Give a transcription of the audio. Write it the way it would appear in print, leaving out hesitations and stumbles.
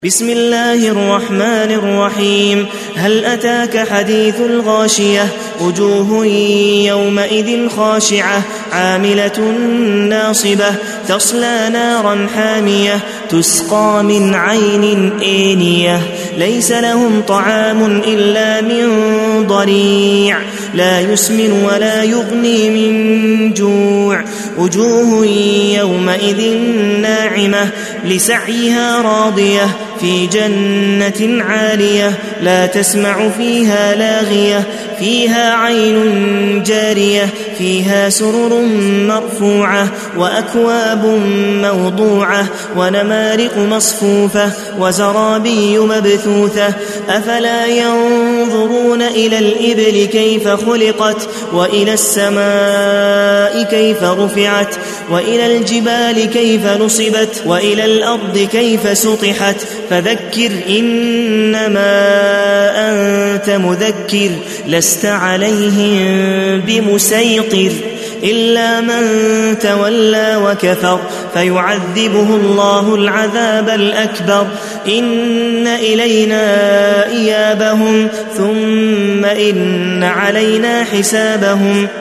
بسم الله الرحمن الرحيم. هل أتاك حديث الغاشية؟ وجوه يومئذ خاشعة عاملة ناصبة تصلى نارا حامية تسقى من عين آنية ليس لهم طعام إلا من ضريع لا يسمن ولا يغني من جوع. وجوه يومئذ ناعمة لسعيها راضية في جنة عالية لا تسمع فيها لاغية فيها عين جارية فيها سرر مرفوعة وأكواب موضوعة ونمارق مصفوفة وزرابي مبثوثة. أفلا ينظرون إلى الإبل كيف خلقت وإلى السماء كيف رفعت وإلى الجبال كيف نصبت وإلى الأرض كيف سطحت. فذكر إنما أنت مذكر لست عليهم بمسيطر إلا من تولى وكفر فيعذبه الله العذاب الأكبر. إن إلينا إيابهم ثم إن علينا حسابهم.